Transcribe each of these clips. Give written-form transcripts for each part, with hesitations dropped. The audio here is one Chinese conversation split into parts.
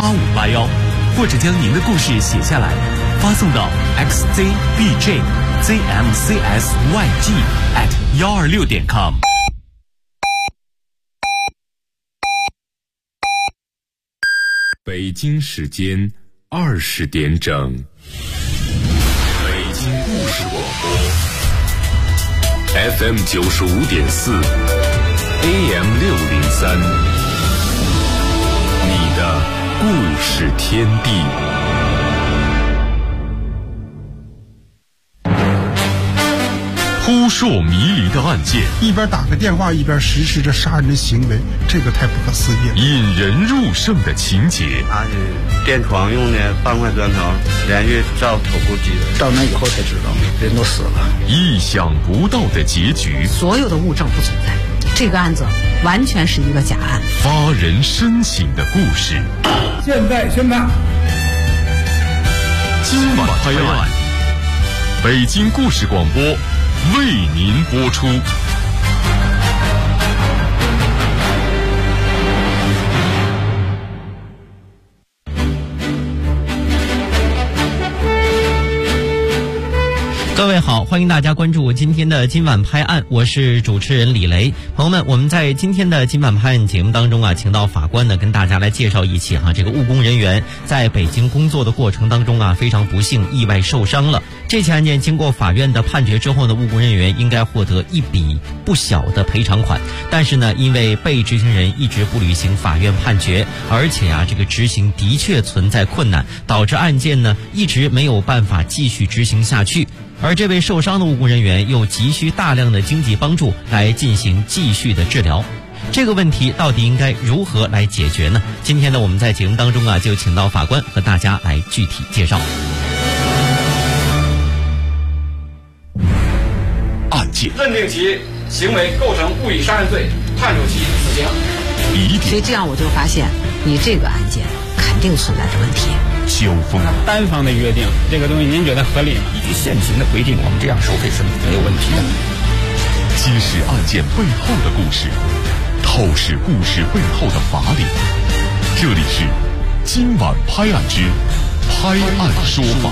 8581，或者将您的故事写下来，发送到 xzbjzmcsyg@126.com。 北京时间20点整，北京故事广播 FM 95.4 AM 603，你的故事天地。 扑朔迷离的案件， 一边打个电话一边实施着杀人的行为，这个太不可思议了。 引人入胜的情节， 他是电床用的半块砖头连续照头部击的， 到那以后才知道人都死了。 意想不到的结局， 所有的物证不存在，这个案子完全是一个假案。 发人深省的故事， 现在宣判， 今晚拍案，北京故事广播为您播出。 各位好，欢迎大家关注今天的今晚拍案，我是主持人李雷。朋友们，我们在今天的今晚拍案节目当中啊，请到法官呢跟大家来介绍一起这个务工人员在北京工作的过程当中啊，非常不幸意外受伤了。这起案件经过法院的判决之后呢，务工人员应该获得一笔不小的赔偿款，但是呢，因为被执行人一直不履行法院判决，而且这个执行的确存在困难，导致案件呢一直没有办法继续执行下去。而这位受伤的务工人员又急需大量的经济帮助来进行继续的治疗，这个问题到底应该如何来解决呢？今天呢，我们在节目当中啊，就请到法官和大家来具体介绍。 案件认定其行为构成故意杀人罪，判处其死刑。 所以这样我就发现，你这个案件肯定存在着问题。 交锋， 单方的约定，这个东西您觉得合理吗？ 依据现行的规定，我们这样收费是没有问题的。 揭示案件背后的故事，透视故事背后的法理。这里是今晚拍案之拍案说法。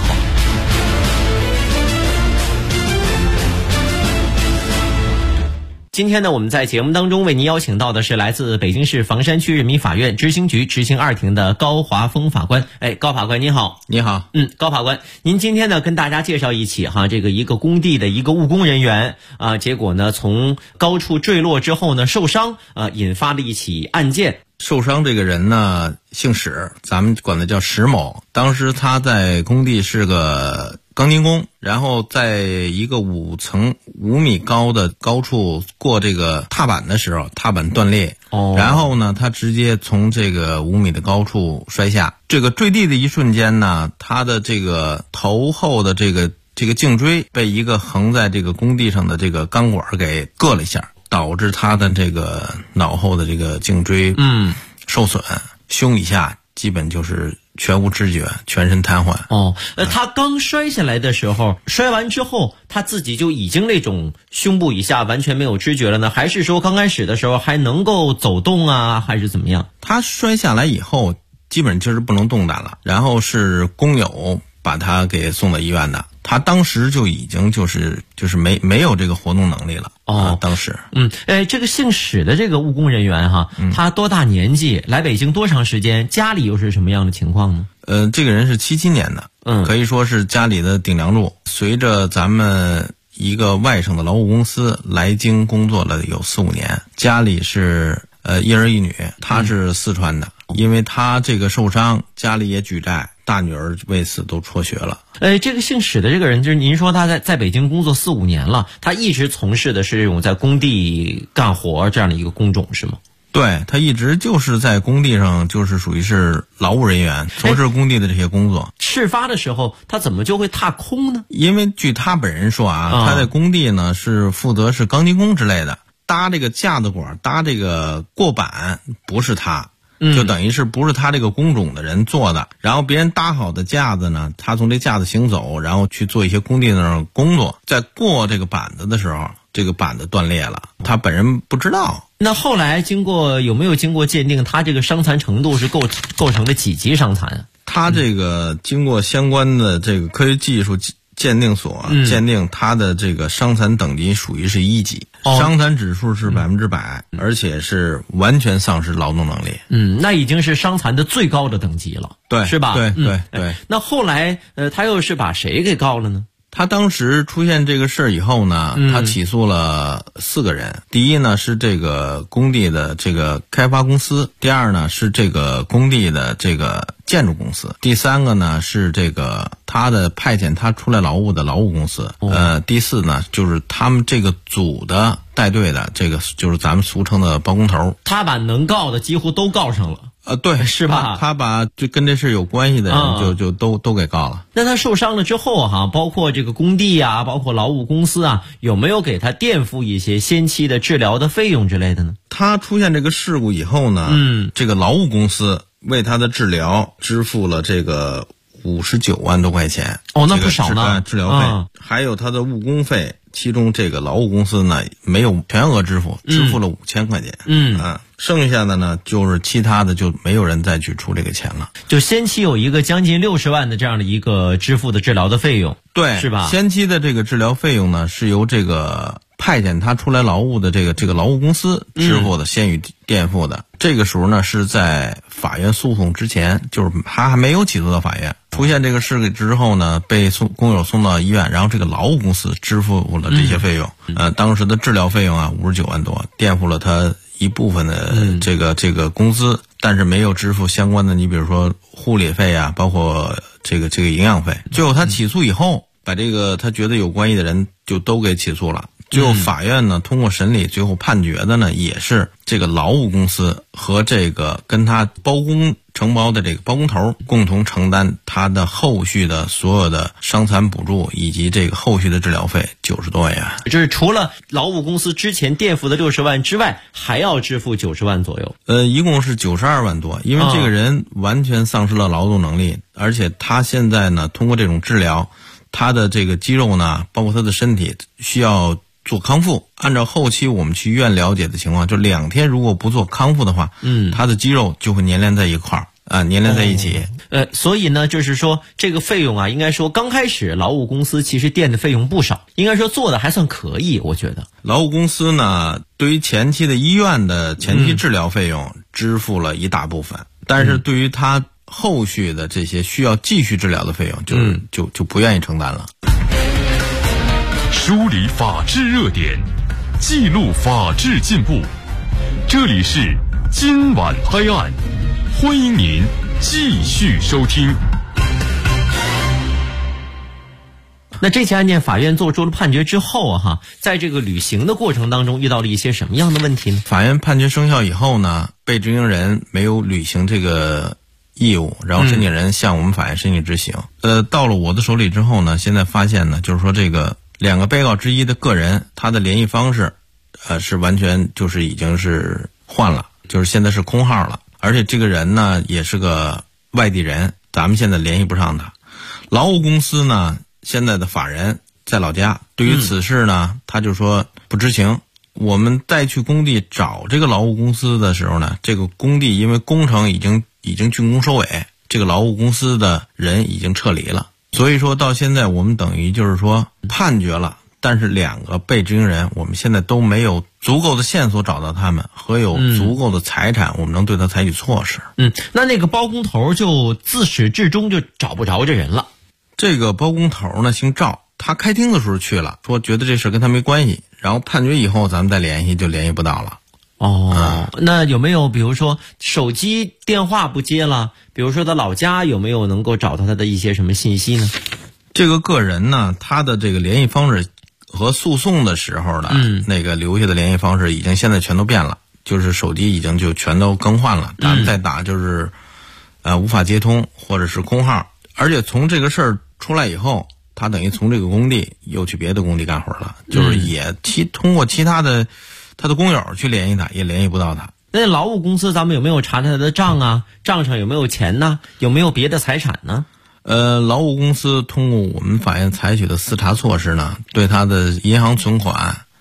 今天呢，我们在节目当中为您邀请到的是来自北京市房山区人民法院执行局执行2庭的高华峰法官。高法官您好。 你好。 高法官，您今天呢跟大家介绍一起这个一个工地的一个务工人员结果呢从高处坠落之后呢受伤引发了一起案件。 受伤这个人呢姓史，咱们管他叫史某。当时他在工地是个钢筋工，然后在一个5层5米高的高处过这个踏板的时候，踏板断裂，然后呢他直接从这个5米的高处摔下。这个坠地的一瞬间呢，他的这个头后的这个颈椎被一个横在这个工地上的这个钢管给硌了一下，导致他的这个脑后的这个颈椎受损，胸以下基本就是全无知觉，全身瘫痪。 他刚摔下来的时候，摔完之后他自己就已经那种胸部以下完全没有知觉了呢？还是说刚开始的时候还能够走动还是怎么样？ 他摔下来以后基本就是不能动弹了，然后是工友把他给送到医院的。他当时就已经就是没有这个活动能力了。当时这个姓史的这个务工人员他多大年纪，来北京多长时间，家里又是什么样的情况呢？ 这个人是77年的，可以说是家里的顶梁柱。随着咱们一个外省的劳务公司来京工作了有4-5年，家里是一儿一女，他是四川的。因为他这个受伤，家里也举债，大女儿为此都辍学了。 这个姓史的这个人，就是您说他在北京工作4-5年了，他一直从事的是这种在工地干活这样的一个工种是吗？ 对，他一直就是在工地上，就是属于是劳务人员，从事工地的这些工作。 事发的时候他怎么就会踏空呢？ 因为据他本人说他在工地呢是负责是钢筋工之类的，搭这个架子管，搭这个过板不是他，就等于是不是他这个工种的人做的。然后别人搭好的架子呢，他从这架子行走，然后去做一些工地的工作。在过这个板子的时候， 这个板子断裂了，他本人不知道。 那后来有没有经过鉴定，他这个伤残程度是构成的几级伤残啊？ 他这个经过相关的这个科学技术鉴定所鉴定，他的这个伤残等级属于是1级，伤残指数是100%，而且是完全丧失劳动能力。 那已经是伤残的最高的等级了， 对， 是吧？ 对。 那后来他又是把谁给告了呢？ 他当时出现这个事儿以后呢，他起诉了4个人。第一呢是这个工地的这个开发公司，第二呢是这个工地的这个建筑公司，第3个呢是这个他的派遣他出来劳务的劳务公司，第4呢就是他们这个组的带队的，这个就是咱们俗称的包工头。 他把能告的几乎都告上了。 对， 是吧？ 他把就跟这事有关系的人就都给告了。 那他受伤了之后包括这个工地啊，包括劳务公司啊，有没有给他垫付一些先期的治疗的费用之类的呢？ 他出现这个事故以后呢，这个劳务公司为他的治疗支付了这个59万多块钱。 那不少呢。 治疗费，还有他的误工费。其中这个劳务公司呢没有全额支付，支付了5000块钱。剩下的呢就是其他的就没有人再去出这个钱了。 就先期有一个将近60万的这样的一个支付的治疗的费用， 对， 是吧？ 先期的这个治疗费用呢是由这个派遣他出来劳务的这个劳务公司支付的，先予垫付的。这个时候呢是在法院诉讼之前，就是他还没有起诉到法院。出现这个事之后呢，被工友送到医院，然后这个劳务公司支付了这些费用。当时的治疗费用59万多，垫付了他一部分的这个工资，但是没有支付相关的，你比如说护理费啊，包括这个营养费。最后他起诉以后，把这个他觉得有关系的人就都给起诉了。最后法院呢通过审理，最后判决的呢也是这个劳务公司和这个跟他包工承包的这个包工头共同承担他的后续的所有的伤残补助以及这个后续的治疗费90多万元。 就是除了劳务公司之前垫付的60万之外，还要支付90万左右。 一共是92万多，因为这个人完全丧失了劳动能力，而且他现在呢通过这种治疗，他的这个肌肉呢，包括他的身体需要做康复。按照后期我们去医院了解的情况，就2天如果不做康复的话，他的肌肉就会粘连在一块儿粘连在一起。 所以呢，就是说这个费用应该说刚开始劳务公司其实垫的费用不少，应该说做的还算可以，我觉得。 劳务公司呢，对于前期的医院的前期治疗费用支付了一大部分，但是对于他后续的这些需要继续治疗的费用，就不愿意承担了。 梳理法治热点，记录法治进步。这里是今晚拍案，欢迎您继续收听。 那这起案件法院做出了判决之后在这个履行的过程当中遇到了一些什么样的问题呢？ 法院判决生效以后呢，被执行人没有履行这个义务，然后申请人向我们法院申请执行。到了我的手里之后呢，现在发现呢，就是说这个2个被告之一的个人，他的联系方式是完全就是已经是换了，就是现在是空号了，而且这个人呢也是个外地人，咱们现在联系不上他。劳务公司呢现在的法人在老家，对于此事呢他就说不知情。我们再去工地找这个劳务公司的时候呢，这个工地因为工程已经竣工收尾，这个劳务公司的人已经撤离了。所以说到现在我们等于就是说判决了，但是2个被执行人我们现在都没有足够的线索找到他们，和有足够的财产我们能对他采取措施。 那个包工头就自始至终就找不着这人了。 这个包工头呢姓赵，他开庭的时候去了，说觉得这事跟他没关系，然后判决以后咱们再联系就联系不到了。 那有没有比如说手机电话不接了，比如说他老家有没有能够找到他的一些什么信息呢？ 这个个人呢，他的这个联系方式和诉讼的时候的那个留下的联系方式已经现在全都变了，就是手机已经就全都更换了，咱们再打就是无法接通或者是空号。而且从这个事儿出来以后，他等于从这个工地又去别的工地干活了，就是也通过其他的他的工友去联系他，也联系不到他。 那劳务公司咱们有没有查他的账账上有没有钱呢？有没有别的财产呢？ 劳务公司通过我们法院采取的4查措施呢，对他的银行存款，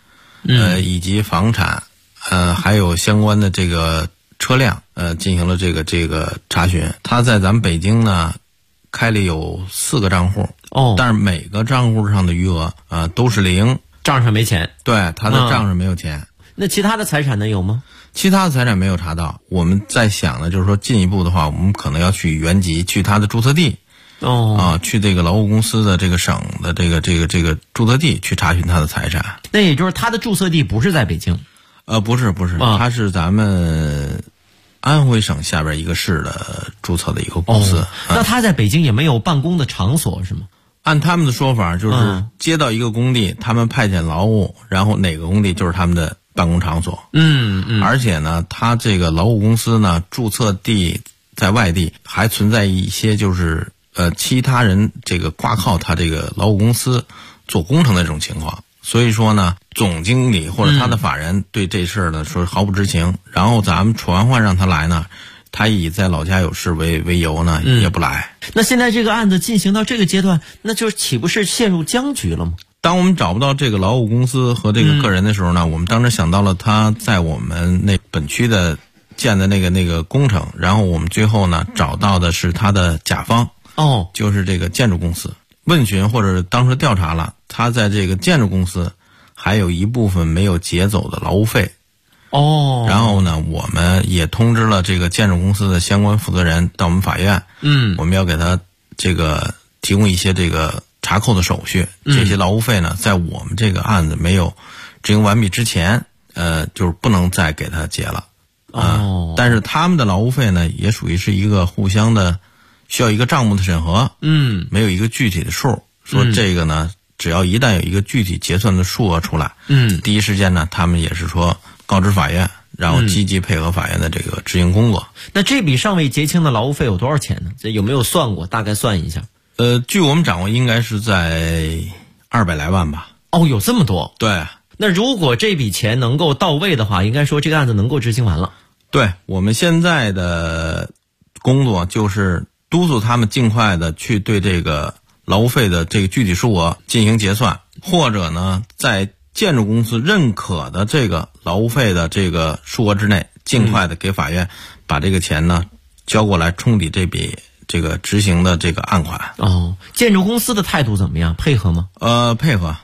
以及房产，还有相关的这个车辆，进行了这个查询。他在咱们北京呢开了有4个账户，但是每个账户上的余额都是0， 账上没钱。 对，他的账上没有钱。 那其他的财产呢有吗？ 其他的财产没有查到。我们在想呢，就是说进一步的话，我们可能要去原籍，去他的注册地。去这个劳务公司的这个省的这个注册地去查询他的财产。 那也就是他的注册地不是在北京？ 不是，他是咱们安徽省下边一个市的注册的一个公司。 那他在北京也没有办公的场所是吗？ 按他们的说法，就是接到一个工地，他们派遣劳务，然后哪个工地就是他们的办公场所。而且呢，他这个劳务公司呢，注册地在外地，还存在一些就是其他人这个挂靠他这个劳务公司做工程的这种情况。所以说呢，总经理或者他的法人对这事儿呢说毫不知情。然后咱们传唤让他来呢，他以在老家有事为由呢，也不来。 那现在这个案子进行到这个阶段，那就岂不是陷入僵局了吗？ 当我们找不到这个劳务公司和这个个人的时候呢，我们当时想到了他在我们那本区的建的那个工程，然后我们最后呢找到的是他的甲方，就是这个建筑公司。问询或者当时调查了，他在这个建筑公司还有一部分没有结走的劳务费。然后呢，我们也通知了这个建筑公司的相关负责人到我们法院，我们要给他这个提供一些这个查扣的手续。这些劳务费呢，在我们这个案子没有执行完毕之前，就是不能再给他结了。但是他们的劳务费呢，也属于是一个互相的需要一个账目的审核，没有一个具体的数，说这个呢，只要一旦有一个具体结算的数额出来，第一时间呢，他们也是说告知法院，然后积极配合法院的这个执行工作。 那这笔尚未结清的劳务费有多少钱呢？这有没有算过？大概算一下。 据我们掌握，应该是在200来万吧。 有这么多？ 对。 那如果这笔钱能够到位的话，应该说这个案子能够执行完了。 对，我们现在的工作就是督促他们尽快的去对这个劳务费的这个具体数额进行结算，或者呢，在建筑公司认可的这个劳务费的这个数额之内，尽快的给法院把这个钱呢交过来，冲抵这笔这个执行的这个案款。 建筑公司的态度怎么样？配合吗？ 配合。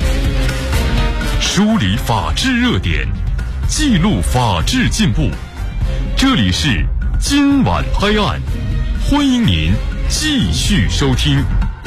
梳理法治热点，记录法治进步。这里是今晚拍案，欢迎您继续收听。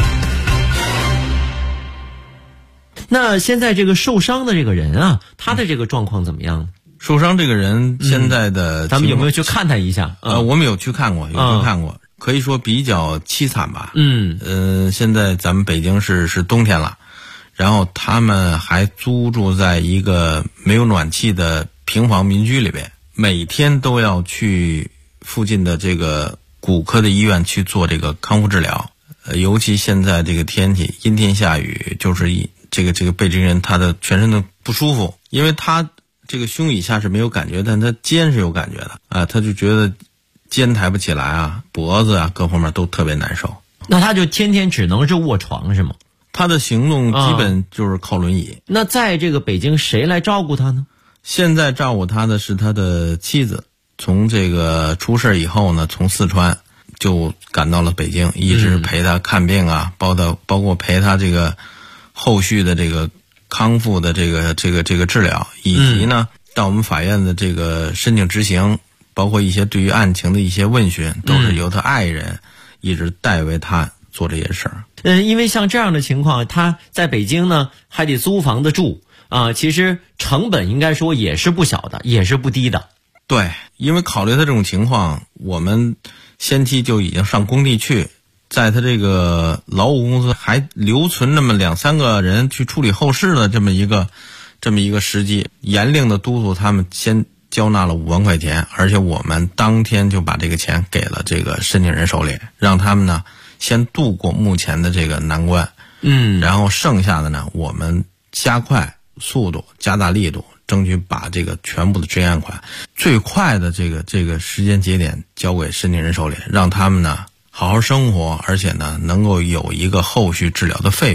那现在这个受伤的这个人啊，他的这个状况怎么样？ 受伤这个人现在的咱们有没有去看他一下？ 我们有去看过，可以说比较凄惨吧。现在咱们北京是冬天了，然后他们还租住在一个没有暖气的平房民居里边，每天都要去附近的这个骨科的医院去做这个康复治疗。尤其现在这个天气阴天下雨，就是这个被这个人他的全身都不舒服，因为他这个胸以下是没有感觉，但他肩是有感觉的他就觉得肩抬不起来啊，脖子啊各方面都特别难受。 那他就天天只能是卧床是吗？ 他的行动基本就是靠轮椅。 那在这个北京谁来照顾他呢？ 现在照顾他的是他的妻子，从这个出事以后呢，从四川就赶到了北京，一直陪他看病啊，包括陪他这个后续的这个康复的这个治疗，以及呢到我们法院的这个申请执行，包括一些对于案情的一些问询，都是由他爱人一直代为他做这些事儿。 因为像这样的情况，他在北京呢还得租房子住其实成本应该说也是不小的，也是不低的。 对，因为考虑他这种情况，我们先期就已经上工地去，在他这个劳务公司还留存那么2-3个人去处理后事的这么一个时机，严令的督促他们先交纳了5万块钱，而且我们当天就把这个钱给了这个申请人手里，让他们呢先度过目前的这个难关。然后剩下的呢，我们加快速度，加大力度，争取把这个全部的执行案款最快的这个时间节点交给申请人手里，让他们呢好好生活，而且呢能够有一个后续治疗的费用。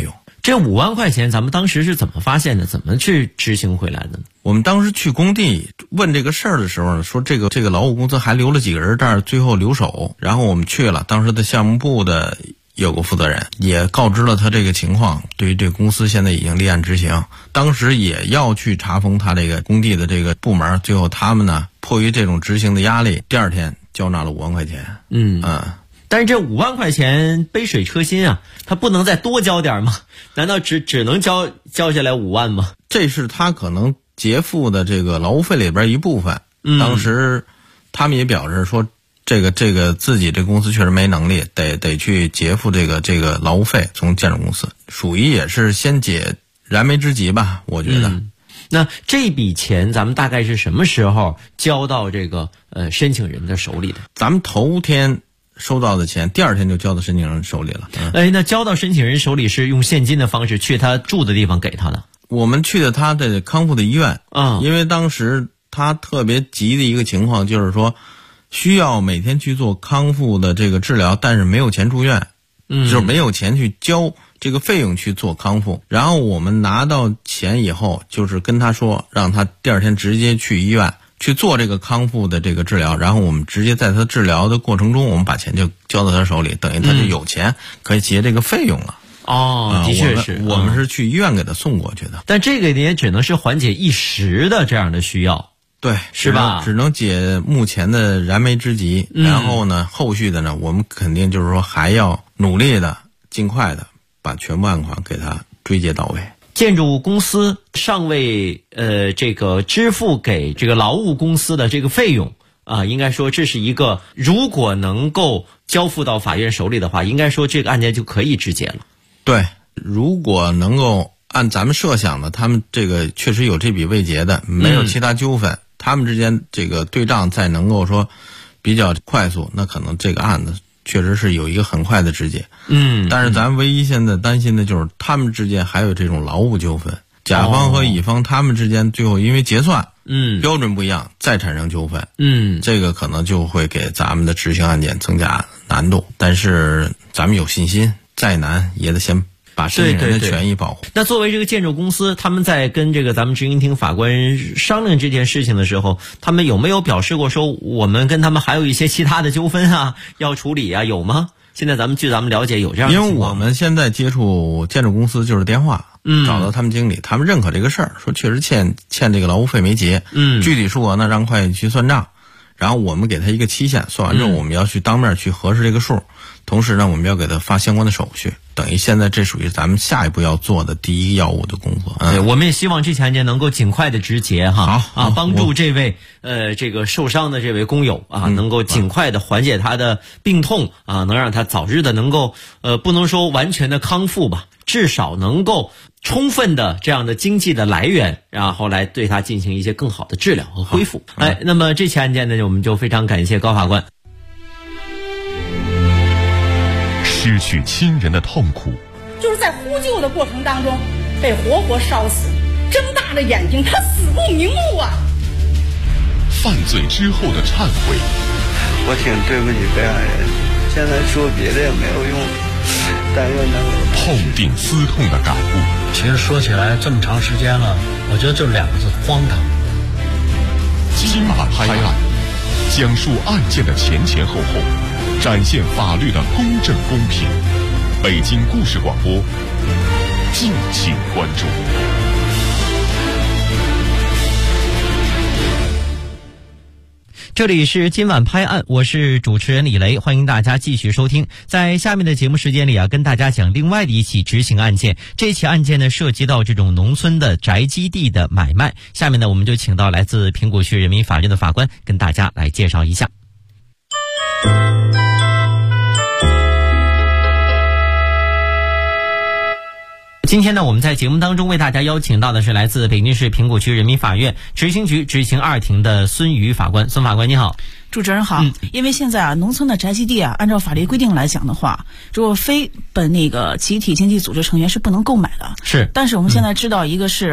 这5万块钱咱们当时是怎么发现的？怎么去执行回来的呢？ 我们当时去工地问这个事儿的时候呢，说这个劳务公司还留了几个人这儿，最后留守。然后我们去了，当时的项目部的有个负责人也告知了他这个情况，对于这个公司现在已经立案执行。当时也要去查封他这个工地的这个部门，最后他们呢迫于这种执行的压力，第二天交纳了5万块钱。 但是这5万块钱杯水车薪啊，他不能再多交点吗？难道只能交下来5万吗？ 这是他可能结付的这个劳务费里边一部分。当时他们也表示说，这个自己这公司确实没能力，得去结付这个劳务费，从建筑公司属于也是先解燃眉之急吧，我觉得。 那这笔钱咱们大概是什么时候交到这个申请人的手里的？ 咱们头天收到的钱，第二天就交到申请人手里了。 那交到申请人手里是用现金的方式去他住的地方给他的？ 我们去的他的康复的医院因为当时他特别急的一个情况就是说，需要每天去做康复的这个治疗，但是没有钱住院，就是没有钱去交这个费用去做康复。然后我们拿到钱以后，就是跟他说，让他第二天直接去医院去做这个康复的这个治疗，然后我们直接在他治疗的过程中，我们把钱就交到他手里，等于他就有钱可以结这个费用了。 的确是， 我们是去医院给他送过去的。 但这个也只能是缓解一时的这样的需要。 对， 是吧？ 只能解目前的燃眉之急。然后呢，后续的呢，我们肯定就是说还要努力的、尽快的把全部案款给他追结到位。 建筑公司尚未这个支付给这个劳务公司的这个费用应该说这是一个，如果能够交付到法院手里的话，应该说这个案件就可以质结了。 对，如果能够按咱们设想的，他们这个确实有这笔未结的，没有其他纠纷，他们之间这个对账再能够说比较快速，那可能这个案子确实是有一个很快的质结。但是咱唯一现在担心的就是他们之间还有这种劳务纠纷，甲方和乙方他们之间最后因为结算标准不一样再产生纠纷，这个可能就会给咱们的执行案件增加难度。但是咱们有信心，再难也得先把申请人的权益保护。 那作为这个建筑公司，他们在跟这个咱们执行庭法官商量这件事情的时候，他们有没有表示过说我们跟他们还有一些其他的纠纷要处理有吗？现在据咱们了解有这样的情况。 因为我们现在接触建筑公司就是电话找到他们经理，他们认可这个事儿，说确实欠这个劳务费没结，具体数额呢让会计去算账，然后我们给他一个期限，算完之后我们要去当面去核实这个数，同时呢我们要给他发相关的手续，等于现在这属于咱们下一步要做的第一要务的工作。 对，我们也希望这起案件能够尽快的执结好帮助这位这个受伤的这位工友能够尽快的缓解他的病痛能让他早日的能够不能说完全的康复吧，至少能够充分的这样的经济的来源，然后来对他进行一些更好的治疗和恢复。那么这起案件呢，我们就非常感谢高法官。 失去亲人的痛苦， 就是在呼救的过程当中被活活烧死，睁大了眼睛，他死不瞑目啊！ 犯罪之后的忏悔， 我挺对不起被害人，现在说别的也没有用，但愿能够痛定思痛的感悟。 其实说起来这么长时间了，我觉得就2个字：荒唐。 今晚拍案，讲述案件的前前后后，展现法律的公正公平。北京故事广播，敬请关注。 这里是今晚拍案，我是主持人李雷，欢迎大家继续收听。在下面的节目时间里跟大家讲另外的一起执行案件。这起案件呢，涉及到这种农村的宅基地的买卖。下面呢，我们就请到来自平谷区人民法院的法官跟大家来介绍一下。今天呢，我们在节目当中为大家邀请到的是来自北京市平谷区人民法院执行局执行2庭的孙瑜法官。孙法官你好。 主持人好。因为现在农村的宅基地按照法律规定来讲的话，如果非本集体经济组织成员是不能购买的。 是。 但是我们现在知道，一个是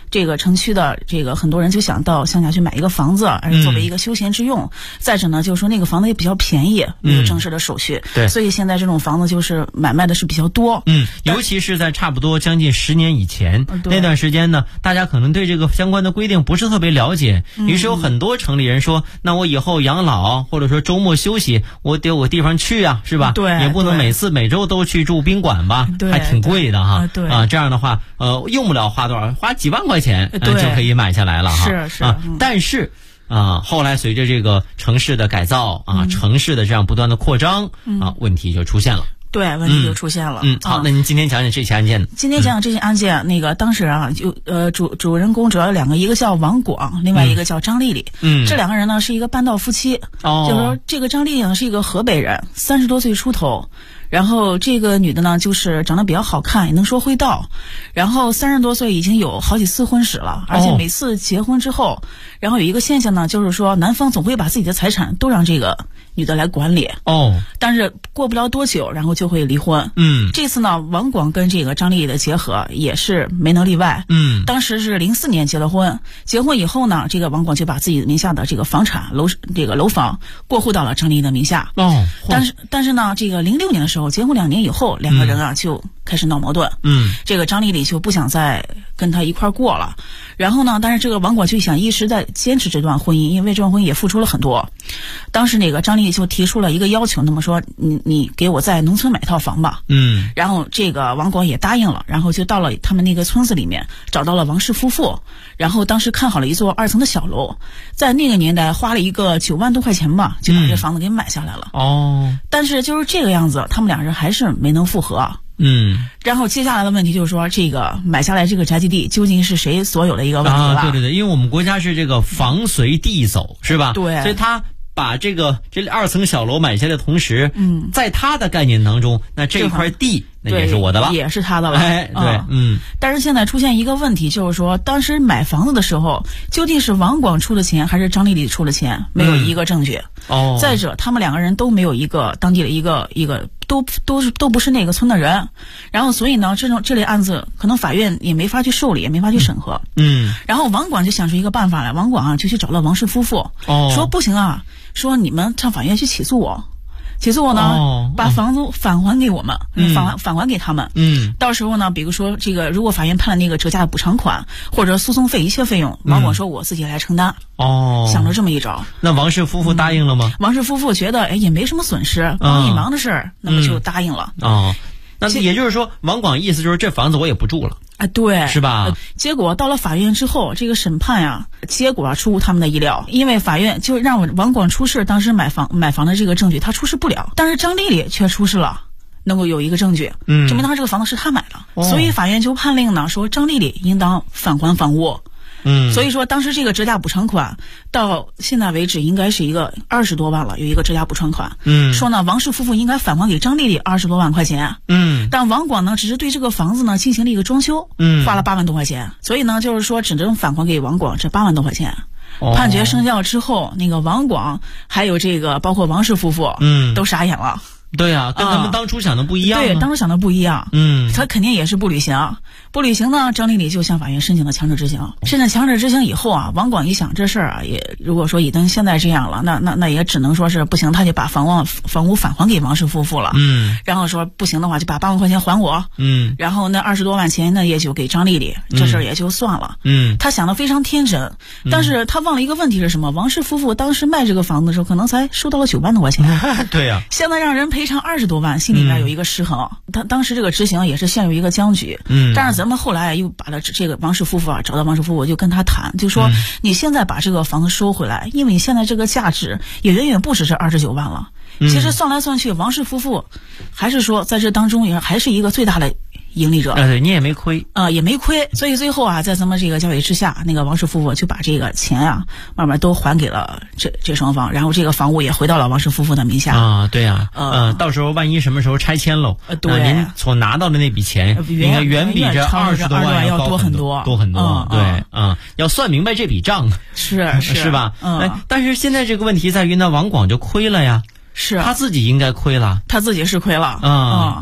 这个城区的这个很多人就想到乡下去买一个房子，而作为一个休闲之用。再者呢，就是说那个房子也比较便宜，没有正式的手续， 对， 所以现在这种房子就是买卖的是比较多。 尤其是在差不多将近10年以前那段时间呢，大家可能对这个相关的规定不是特别了解，于是有很多城里人说，那我以后养老或者说周末休息，我得有个地方去啊，是吧？ 对， 也不能每周都去住宾馆吧，还挺贵的哈。 对这样的话，用不了花多少，花几万块钱就可以买下来了哈。 是但是后来随着这个城市的改造城市的这样不断的扩张问题就出现了。 对，问题就出现了。 好，那您今天讲讲这起案件呢？ 今天讲讲这起案件，那个当时就主人公主要有2个，一个叫王广，另外一个叫张丽丽。这2个人呢是一个半道夫妻。就是说这个张丽丽呢是一个河北人，30多岁出头。然后这个女的呢，就是长得比较好看，也能说会道。然后30多岁已经有好几次婚史了，而且每次结婚之后，然后有一个现象呢，就是说男方总会把自己的财产都让这个女的来管理。但是过不了多久，然后就会离婚。这次呢，王广跟这个张丽丽的结合也是没能例外。当时是04年结了婚，结婚以后呢，这个王广就把自己名下的这个房产楼房过户到了张丽丽的名下。但是呢，这个06年的时候，结婚2年以后，2个人就开始闹矛盾。这个张丽丽就不想再跟他一块过了。然后呢，但是这个王广就想一直在坚持这段婚姻，因为这段婚姻也付出了很多。当时那个张丽丽就提出了一个要求，那么说你给我在农村买一套房吧。然后这个王广也答应了，然后就到了他们那个村子里面，找到了王氏夫妇，然后当时看好了一座2层的小楼，在那个年代花了一个9万多块钱吧，就把这房子给买下来了。但是就是这个样子，他们2人还是没能复合。然后接下来的问题就是说，这个买下来这个宅基地究竟是谁所有的一个问题了。 对，因为我们国家是这个房随地走，是吧？对，所以他把这2层小楼买下来的同时，在他的概念当中，那这块地那也是我的了， 也是他的了。 对， 但是现在出现一个问题，就是说当时买房子的时候，究竟是王广出的钱还是张丽丽出的钱，没有一个证据。再者，他们2个人都没有一个当地的一个都不是那个村的人，然后所以呢，这类案子可能法院也没法去受理，也没法去审核。然后王广就想出一个办法来，王广就去找了王氏夫妇，说不行啊，说你们上法院去起诉我呢，把房子返还给我们，返还给他们。到时候呢，比如说这个，如果法院判了那个折价补偿款或者诉讼费一切费用，王广说我自己来承担。想了这么一招。 那王氏夫妇答应了吗？ 王氏夫妇觉得也没什么损失，帮一忙的事儿，那么就答应了。 那也就是说，王广意思就是这房子我也不住了。 对， 是吧？ 结果到了法院之后，这个审判结果出乎他们的意料，因为法院就让王广出示当时买房的这个证据，他出示不了，但是张丽丽却出示了，能够有一个证据，证明当时这个房子是他买的，所以法院就判令呢，说张丽丽应当返还房屋。所以说当时这个折价补偿款到现在为止应该是一个20多万了，有一个折价补偿款。说呢，王氏夫妇应该返还给张丽丽20多万块钱。但王广呢，只是对这个房子呢进行了一个装修，花了8万多块钱。所以呢，就是说只能返还给王广这8万多块钱。判决生效之后，那个王广还有这个包括王氏夫妇，都傻眼了。 对啊，跟他们当初想的不一样。 对，当初想的不一样。他肯定也是不履行。不履行呢，张丽丽就向法院申请了强制执行。申请强制执行以后啊，王广一想这事儿也如果说已经现在这样了，那也只能说是不行，他就把房屋返还给王氏夫妇了。然后说不行的话，就把8万块钱还我。然后那20多万钱呢，也就给张丽丽，这事儿也就算了。他想的非常天真，但是他忘了一个问题是什么？王氏夫妇当时卖这个房子的时候，可能才收到了9万多块钱。 对呀， 现在让人赔偿20多万，心里边有一个失衡。他当时这个执行也是陷入一个僵局。但是咱们后来又把这个王氏夫妇找到王氏夫妇，就跟他谈，就说你现在把这个房子收回来，因为你现在这个价值也远远不止这29万了。其实算来算去，王氏夫妇还是说在这当中也还是一个最大的盈利者。 对，你也没亏也没亏。所以最后在咱们这个交易之下，那个王氏夫妇就把这个钱慢慢都还给了这双方，然后这个房屋也回到了王氏夫妇的名下。 对呀，到时候万一什么时候拆迁喽，您所拿到的那笔钱应该远比这20多万要多很多， 多很多。对要算明白这笔账，是吧？但是现在这个问题在于呢，王广就亏了呀。是他自己应该亏了， 他自己是亏了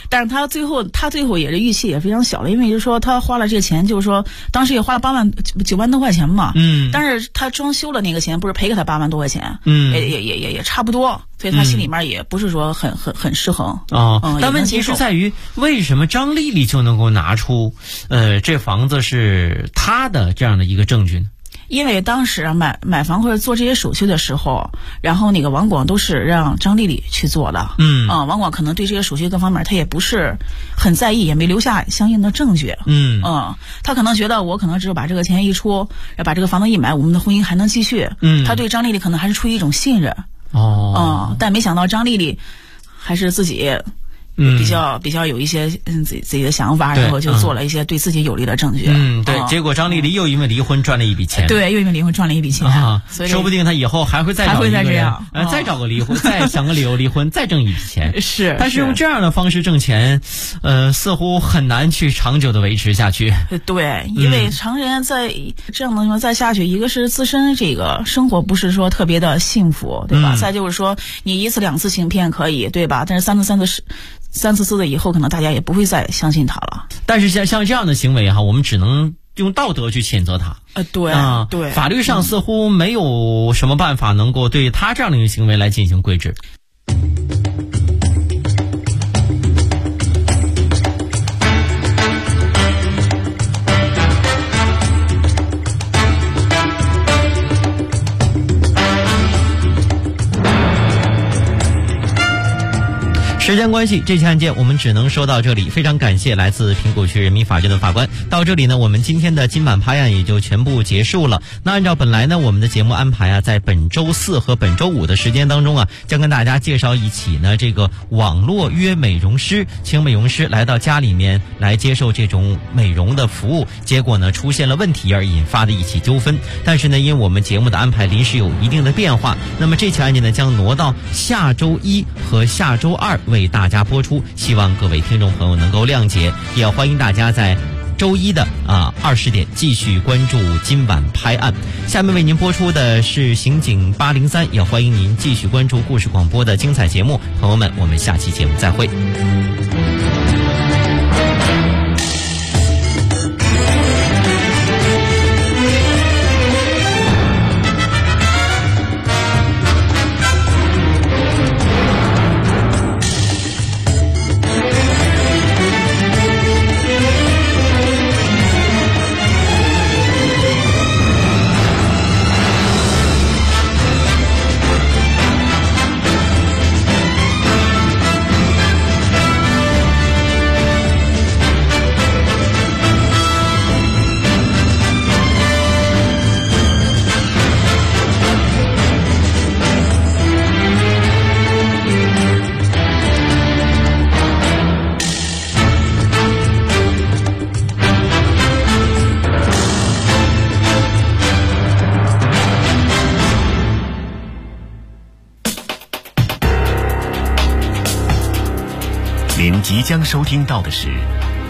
但是他最后也是预期也非常小了，因为就是说他花了这个钱，就是说当时也花了9万多块钱嘛，但是他装修的那个钱不是赔给他8万多块钱，也差不多，所以他心里面也不是说很失衡但问题是在于，为什么张丽丽就能够拿出这房子是她的这样的一个证据呢？ 因为当时啊买房或者做这些手续的时候，然后那个王广都是让张丽丽去做的，王广可能对这些手续各方面他也不是很在意，也没留下相应的证据，他可能觉得我可能只有把这个钱一出，把这个房子一买，我们的婚姻还能继续，他对张丽丽可能还是出于一种信任，但没想到张丽丽还是自己比较有一些自己的想法，然后就做了一些对自己有利的证据。 对，结果张丽丽又因为离婚赚了一笔钱。 对，又因为离婚赚了一笔钱所以说不定她以后还会再找一个人，再找个离婚，再想个理由离婚，再挣一笔钱。 是， 但是用这样的方式挣钱，似乎很难去长久的维持下去。 对，因为常人在这样的情况再下去，一个是自身这个生活不是说特别的幸福，对吧？再就是说你1次2次行骗可以，对吧？但是3次4次以后，可能大家也不会再相信他了。 但是像这样的行为我们只能用道德去谴责他。 对， 法律上似乎没有什么办法能够对他这样的一个行为来进行规制。时间关系，这起案件我们只能说到这里。非常感谢来自平谷区人民法院的法官。到这里呢，我们今天的今晚拍案也就全部结束了。那按照本来呢，我们的节目安排在本周4和本周5的时间当中将跟大家介绍一起呢这个网络约美容师，请美容师来到家里面来接受这种美容的服务，结果呢出现了问题而引发的一起纠纷。但是呢，因为我们节目的安排临时有一定的变化，那么这起案件呢将挪到下周1和下周2为大家播出，希望各位听众朋友能够谅解，也欢迎大家在周1的20点继续关注今晚拍案。下面为您播出的是刑警803，也欢迎您继续关注故事广播的精彩节目。朋友们，我们下期节目再会。 您即将收听到的是《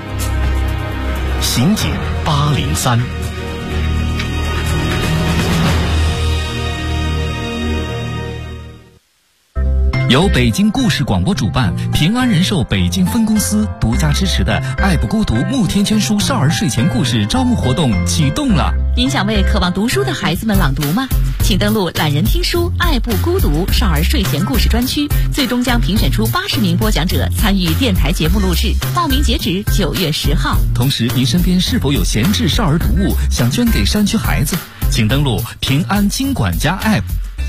刑警803》。 由北京故事广播主办，平安人寿北京分公司独家支持的“爱不孤独”慕天圈书少儿睡前故事招募活动启动了。 您想为渴望读书的孩子们朗读吗？请登录懒人听书“爱不孤独”少儿睡前故事专区，最终将评选出80名播讲者参与电台节目录制。报名截止9月10号。 同时，您身边是否有闲置少儿读物想捐给山区孩子？请登录平安金管家 App。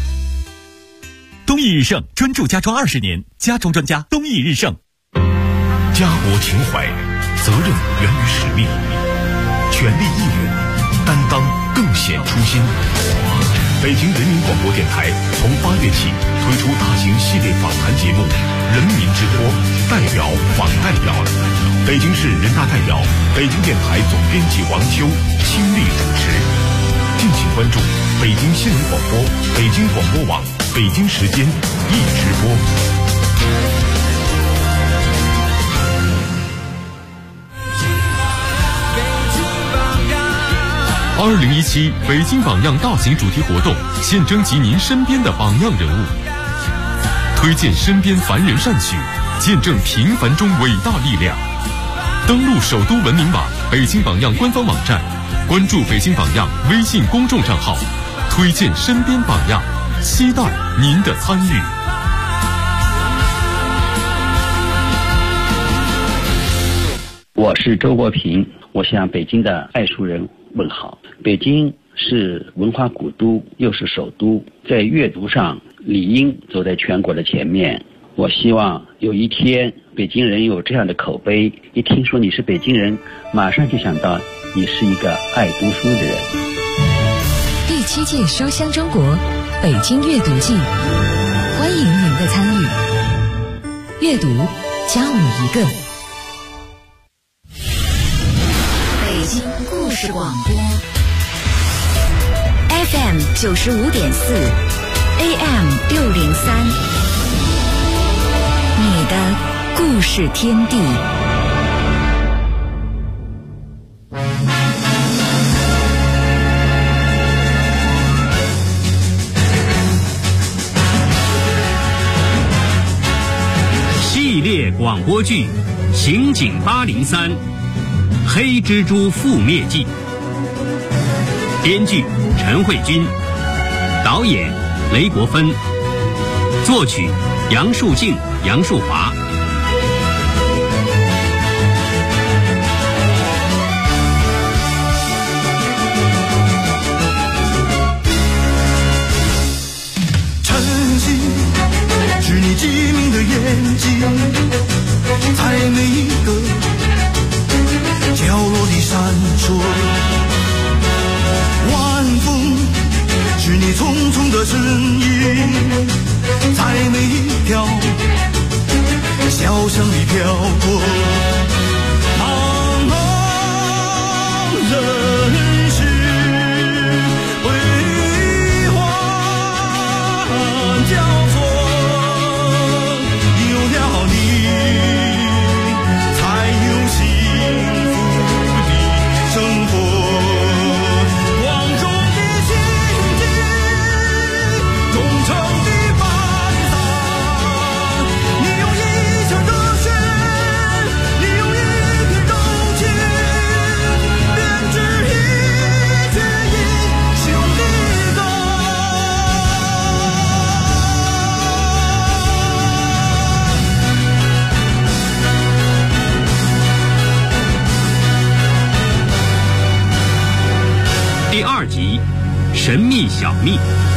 东义日盛专注家装20年，家装专家东义日盛。 家国情怀，责任源于使命，权力义务，担当更显初心。北京人民广播电台从8月起推出大型系列访谈节目《人民之托》，代表访代表。北京市人大代表、北京电台总编辑王秋倾力主持。敬请关注北京新闻广播、北京广播网、北京时间一直播。2017北京榜样大型主题活动，现征集您身边的榜样人物，推荐身边凡人善举， 见证平凡中伟大力量。登录首都文明网北京榜样官方网站，关注北京榜样微信公众账号，推荐身边榜样，期待您的参与。 我是周国平，我向北京的爱书人问好。北京是文化古都，又是首都，在阅读上理应走在全国的前面。我希望有一天北京人有这样的口碑，一听说你是北京人，马上就想到你是一个爱读书的人。 第7届书香中国北京阅读季，欢迎您的参与。阅读加我一个。 北京故事广播 FM 95.4 AM 603，你的故事天地。 系列广播剧《刑警803黑蜘蛛覆灭记》，编剧陈慧君，导演雷国芬，作曲杨树静、杨树华。 晨曦是你机敏的眼睛，在每一个角落里闪烁。晚风是你匆匆的身影，在每一条小巷里飘过。茫茫人世辉煌交错，有了你才有幸福的生活。光中的奇迹，忠诚的白伞，你用一腔热血，你用一片柔情，编织一阙英雄的歌。 第2集神秘小蜜。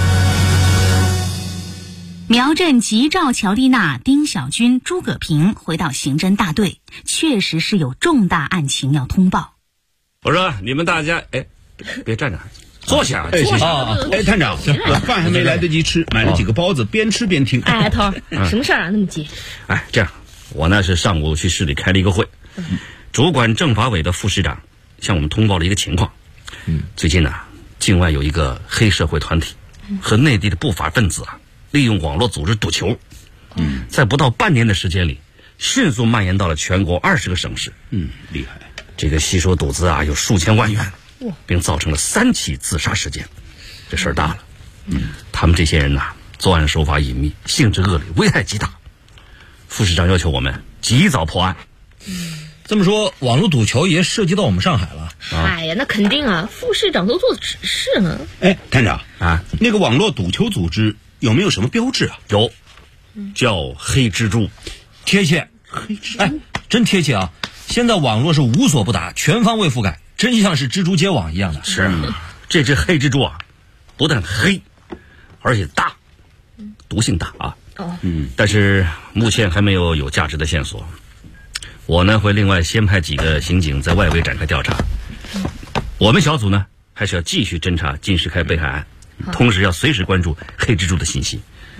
苗镇吉兆乔丽娜、丁小军、诸葛平回到刑侦大队，确实是有重大案情要通报。 我说你们大家，别站着，坐下，坐下。 探长，饭还没来得及吃，买了几个包子，边吃边听。 头，什么事儿啊？那么急？ 这样，我呢是上午去市里开了一个会，主管政法委的副市长向我们通报了一个情况。最近呢，境外有一个黑社会团体和内地的不法分子利用网络组织赌球，在不到半年的时间里，迅速蔓延到了全国20个省市。 厉害！ 这个吸收赌资有数千万元，并造成了3起自杀事件，这事儿大了。他们这些人作案手法隐秘，性质恶劣，危害极大。副市长要求我们及早破案。 这么说，网络赌球也涉及到我们上海了？ 哎呀，那肯定啊！副市长都做指示呢。 探长那个网络赌球组织有没有什么标志啊？ 有，叫黑蜘蛛， 贴切。 黑蜘蛛， 真贴切啊！现在网络是无所不达，全方位覆盖，真像是蜘蛛结网一样的。 是，这只黑蜘蛛不但黑，而且大，毒性大啊。但是目前还没有价值的线索。我呢会另外先派几个刑警在外围展开调查。我们小组呢还是要继续侦查金世开被害案，同时要随时关注黑蜘蛛的信息。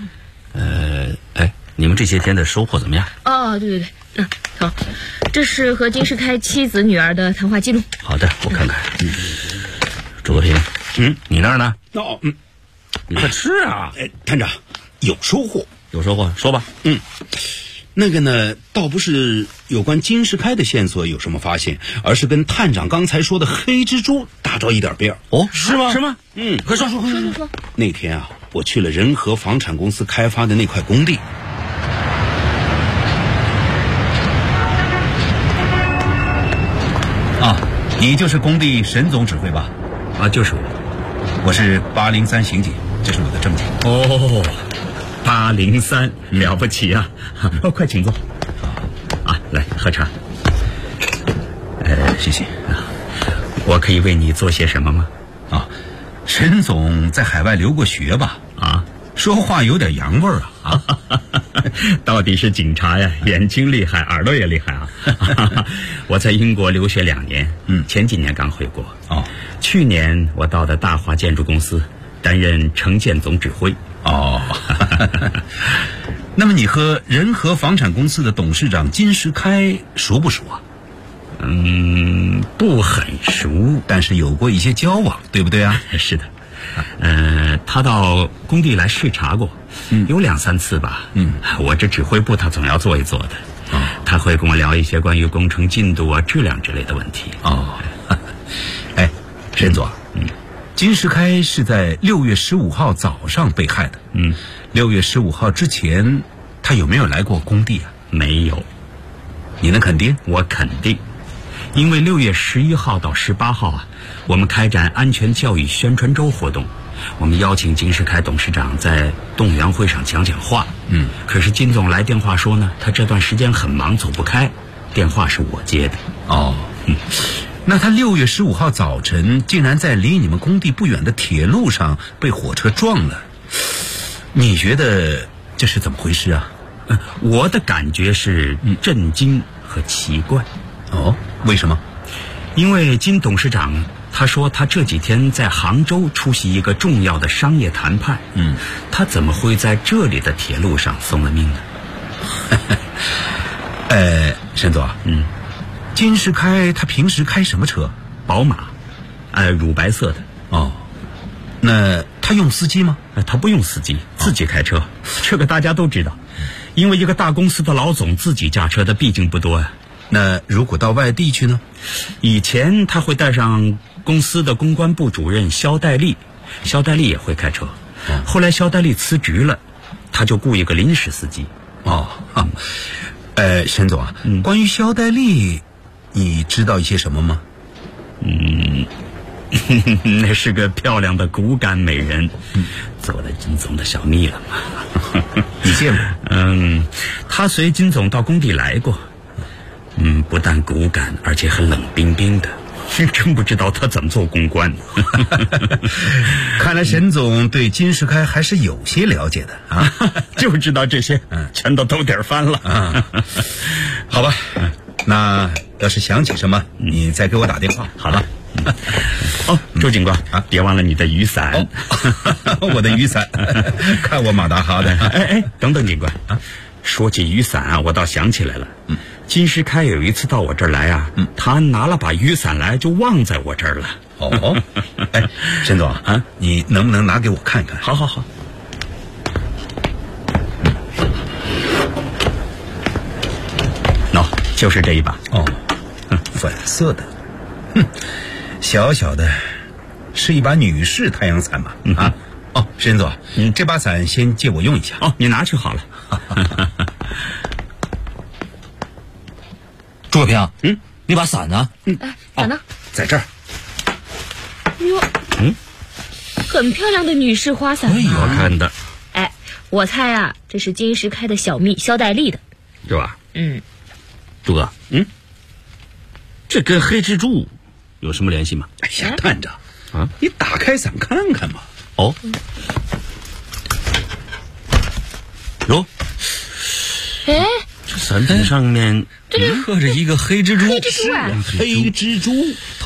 你们这些天的收获怎么样？ 对，好，这是和金世开妻子女儿的谈话记录。 好的，我看看。朱国平，你那儿呢？你快吃啊！ 探长，有收获， 有收获，说吧。 那个呢，倒不是有关金世开的线索有什么发现，而是跟探长刚才说的黑蜘蛛打着一点边儿。 是吗？是吗？ 快说。那天我去了仁和房产公司开发的那块工地， 你就是工地沈总指挥吧？ 啊，就是我。 我是803刑警，这是我的证件。 哦，803，了不起啊！哦，快请坐。啊，来喝茶。 谢谢。 我可以为你做些什么吗？ 啊，沈总在海外留过学吧？ 啊， 说话有点洋味儿啊！ 到底是警察呀，眼睛厉害，耳朵也厉害啊！我在英国留学2年，前几年刚回国。 哦， 去年我到的大华建筑公司担任城建总指挥。 哦，那么你和仁和房产公司的董事长金石开熟不熟啊？ 不很熟， 但是有过一些交往，对不对啊？ 是的。他到工地来视察过，有2、3次吧。我这指挥部他总要做一做的。他会跟我聊一些关于工程进度啊、质量之类的问题。 哎，沈总，金石开是在6月15号早上被害的。6月15号之前，他有没有来过工地啊？ 没有。 你能肯定？ 我肯定。因为6月11号到18号啊，我们开展安全教育宣传周活动，我们邀请金石开董事长在动员会上讲讲话。可是金总来电话说呢，他这段时间很忙，走不开。电话是我接的。 那他6月15号早晨竟然在离你们工地不远的铁路上被火车撞了，你觉得这是怎么回事啊？ 我的感觉是震惊和奇怪。 为什么？ 因为金董事长他说他这几天在杭州出席一个重要的商业谈判。他怎么会在这里的铁路上送了命呢？ 沈总，金石开他平时开什么车？ 宝马，乳白色的。 那他用司机吗？ 他不用司机，自己开车。这个大家都知道，因为一个大公司的老总自己驾车的毕竟不多呀。 那如果到外地去呢？ 以前他会带上公司的公关部主任肖代丽，肖代丽也会开车。后来肖代丽辞职了，他就雇一个临时司机。 沈总啊，关于肖代丽，你知道一些什么吗？ 那是个漂亮的骨感美人，做了金总的小蜜了嘛。 你见过？ 他随金总到工地来过。不但骨感，而且很冷冰冰的，真不知道他怎么做公关。 看来沈总对金石开还是有些了解的啊， 就知道这些，全都兜底翻了。 好吧，那要是想起什么，你再给我打电话。 好了。周警官啊，别忘了你的雨伞。 我的雨伞，看我马大哈的。 等等，警官啊，说起雨伞啊，我倒想起来了。金石开有一次到我这儿来啊，他拿了把雨伞来，就忘在我这儿了。 沈总啊，你能不能拿给我看看？ 好。就是这一把。 粉色的，小小的，是一把女士太阳伞吧？沈总，这把伞先借我用一下。 你拿去好了。 朱小平，那把伞呢？ 伞呢？ 在这儿。 哟，很漂亮的女士花伞。 我看的。 我猜啊，这是金石开的小蜜肖代丽的， 是吧？朱哥，这跟黑蜘蛛有什么联系吗？ 探长啊，你打开伞看看嘛。 哟，这伞柄上面刻着一个黑蜘蛛。 黑蜘蛛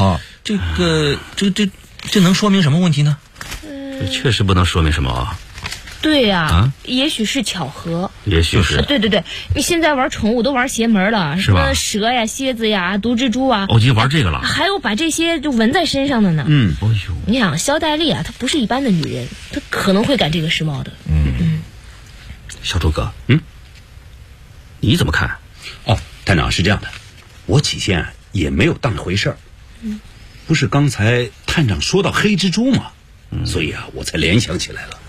这能说明什么问题呢？ 这确实不能说明什么啊。 对呀，也许是巧合， 也许是。 对，你现在玩宠物都玩邪门了， 是吧？ 蛇呀、蝎子呀、毒蜘蛛啊， 已经玩这个了。 还有把这些就纹在身上的呢。你想肖代丽啊，她不是一般的女人，她可能会赶这个时髦的。 小朱哥，你怎么看？ 探长是这样的，我起先也没有当回事儿，不是刚才探长说到黑蜘蛛嘛，所以我才联想起来了。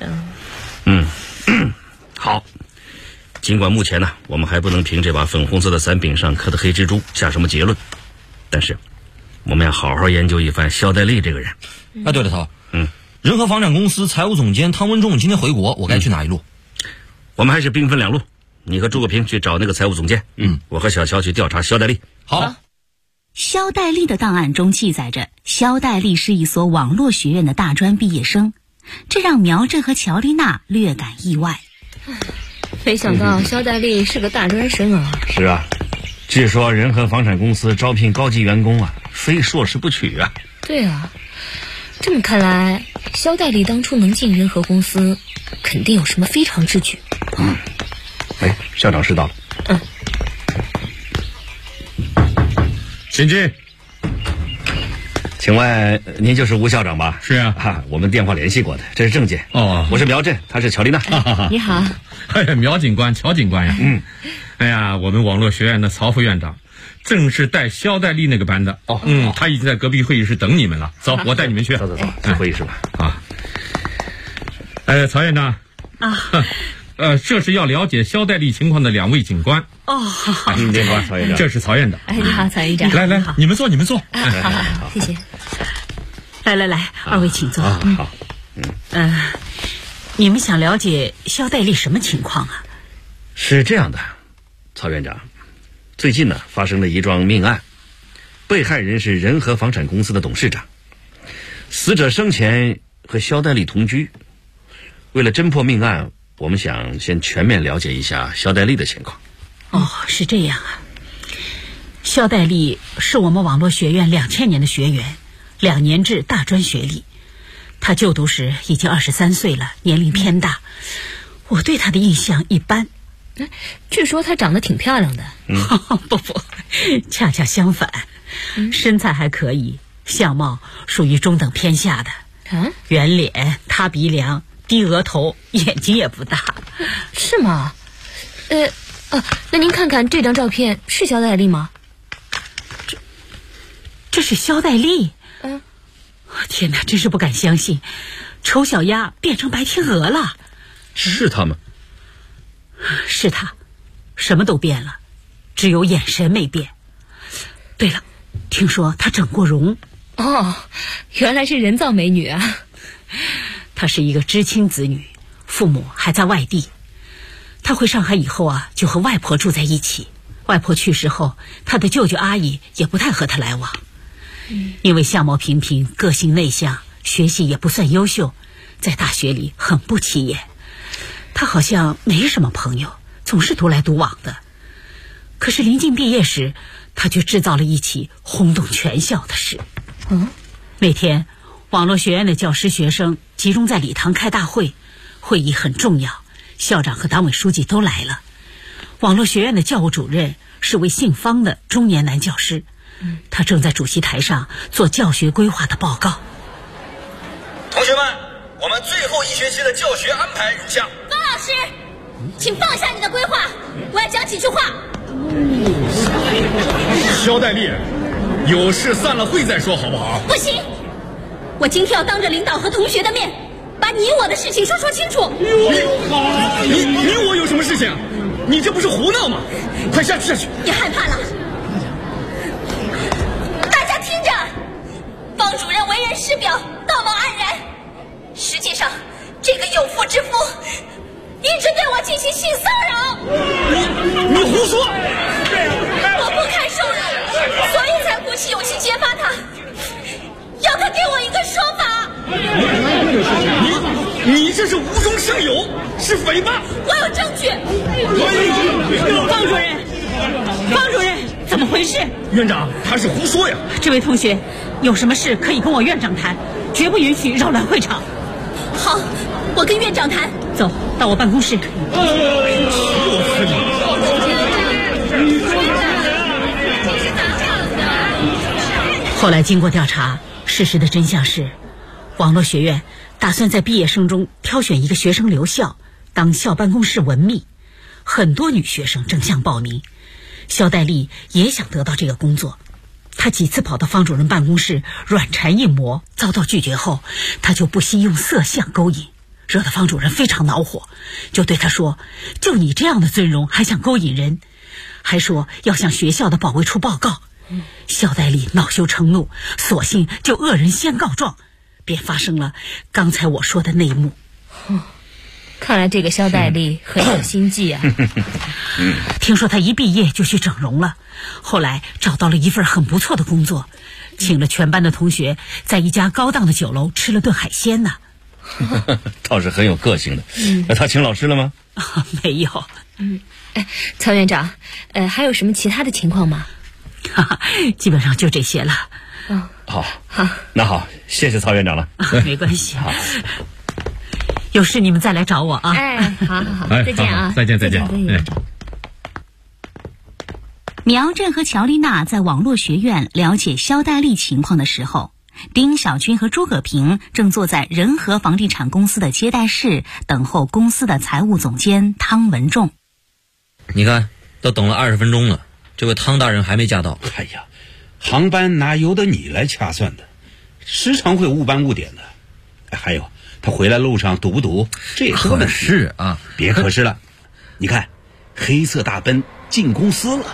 好，尽管目前呢，我们还不能凭这把粉红色的伞柄上刻的黑蜘蛛下什么结论，但是我们要好好研究一番肖代丽这个人。 哎，对了，头，仁和房产公司财务总监汤文仲今天回国，我该去哪一路？ 我们还是兵分两路，你和诸葛平去找那个财务总监，我和小乔去调查肖代丽。 好。 肖代丽的档案中记载着，肖代丽是一所网络学院的大专毕业生，这让苗振和乔丽娜略感意外。 没想到肖代丽是个大专生啊！ 是啊，据说仁和房产公司招聘高级员工啊，非硕士不娶啊。 对啊，这么看来，肖代丽当初能进仁和公司，肯定有什么非常之举。 校长室到了。请进。请问您就是吴校长吧？ 是啊， 我们电话联系过的，这是证件。我是苗振，他是乔丽娜。 你好。 哎呀，苗警官、乔警官呀。哎呀，我们网络学院的曹副院长，正是带肖代丽那个班的。他已经在隔壁会议室等你们了。走，我带你们去。 走，去会议室吧。 曹院长。这是要了解肖代丽情况的2位警官。 好，曹院长， 这是曹院长。 你好，曹院长。 来，你们坐。 好，谢谢。 来，2位请坐。 好。 你们想了解肖代丽什么情况啊？ 是这样的，曹院长，最近呢发生了一桩命案，被害人是仁和房产公司的董事长，死者生前和肖代丽同居。为了侦破命案，我们想先全面了解一下肖代丽的情况。 是这样啊。肖代丽是我们网络学院2000年的学员，2年制大专学历。她就读时已经23岁了，年龄偏大。我对她的印象一般。 据说她长得挺漂亮的。 不，恰恰相反，身材还可以，相貌属于中等偏下的。圆脸，塌鼻梁，低额头，眼睛也不大。 是吗？那您看看这张照片，是肖代丽吗？ 这是肖代丽？天哪，真是不敢相信，丑小鸭变成白天鹅了。 是他吗？ 是他，什么都变了，只有眼神没变。对了，听说她整过容。 原来是人造美女啊。 她是一个知青子女，父母还在外地。她回上海以后啊，就和外婆住在一起。外婆去世后，她的舅舅阿姨也不太和她来往。因为相貌平平，个性内向，学习也不算优秀，在大学里很不起眼。她好像没什么朋友，总是独来独往的。可是临近毕业时，她却制造了一起轰动全校的事。那天网络学院的教师学生集中在礼堂开大会，会议很重要，校长和党委书记都来了。网络学院的教务主任是位姓方的中年男教师，他正在主席台上做教学规划的报告。 同学们，我们最后1学期的教学安排如下。 方老师，请放下你的规划，我要讲几句话。 肖代丽，有事散了会再说好不好？ 不行，我今天要当着领导和同学的面，把你我的事情说清楚。 你我有什么事情？你这不是胡闹吗？快下去！ 别害怕了，大家听着，方主任为人师表，道貌岸然，实际上这个有妇之夫一直对我进行性骚扰。 你胡说！ 我不堪受辱，所以才鼓起勇气揭发他，要他给我一个说法。 你这是无中生有，是诽谤。 我有证据。 方主任，怎么回事？ 院长，他是胡说呀！ 这位同学，有什么事可以跟我院长谈，绝不允许扰乱会场。 好，我跟院长谈。 走到我办公室。后来经过调查，事实的真相是，网络学院打算在毕业生中挑选一个学生留校，当校办公室文秘。很多女学生争相报名，肖代丽也想得到这个工作。她几次跑到方主任办公室软缠硬磨，遭到拒绝后，她就不惜用色相勾引，惹得方主任非常恼火，就对她说：就你这样的尊容还想勾引人，还说要向学校的保卫处报告。 肖代丽恼羞成怒，索性就恶人先告状，便发生了刚才我说的那一幕。 看来这个肖代丽很有心计啊。 听说他一毕业就去整容了，后来找到了一份很不错的工作，请了全班的同学在一家高档的酒楼吃了顿海鲜呢。 倒是很有个性的。那他请老师了吗？ 没有。 曹院长，还有什么其他的情况吗？ 基本上就这些了。 好，那好，谢谢曹院长了。 没关系。 好， 有事你们再来找我啊。 好，再见啊。 再见。 苗震和乔丽娜在网络学院了解肖代丽情况的时候，丁小军和诸葛平正坐在仁和房地产公司的接待室等候公司的财务总监汤文仲。 你看，都等了20分钟了，这位汤大人还没驾到。 哎呀，航班哪由得你来掐算的，时常会误班误点的。还有，他回来路上堵不堵，这也是个问题。 是啊， 别可是了，你看，黑色大奔进公司了。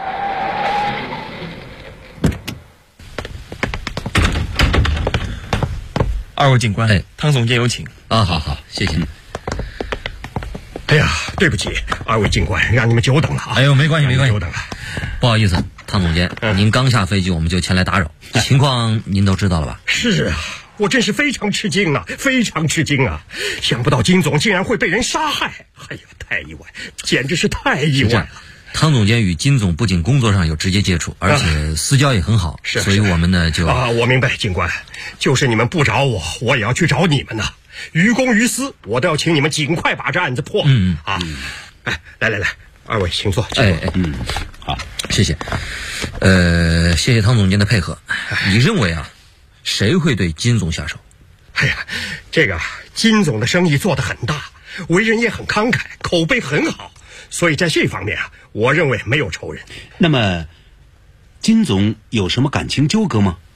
2位警官，汤总监有请。 好，谢谢。 哎呀，对不起，2位警官，让你们久等了啊。 哎呦，没关系， 久等了。 不好意思，汤总监，您刚下飞机我们就前来打扰，情况您都知道了吧？ 是啊，我真是非常吃惊啊，想不到金总竟然会被人杀害。哎呀，太意外，简直是太意外了。 汤总监与金总不仅工作上有直接接触，而且私交也很好，所以我们呢就我明白，警官，就是你们不找我，我也要去找你们呢。于公于私，我都要请你们尽快把这案子破。来，2位请坐。 好，谢谢。谢谢汤总监的配合。你认为啊，谁会对金总下手？ 哎呀，这个金总的生意做得很大，为人也很慷慨，口碑很好，所以在这方面啊，我认为没有仇人。 那么，金总有什么感情纠葛吗？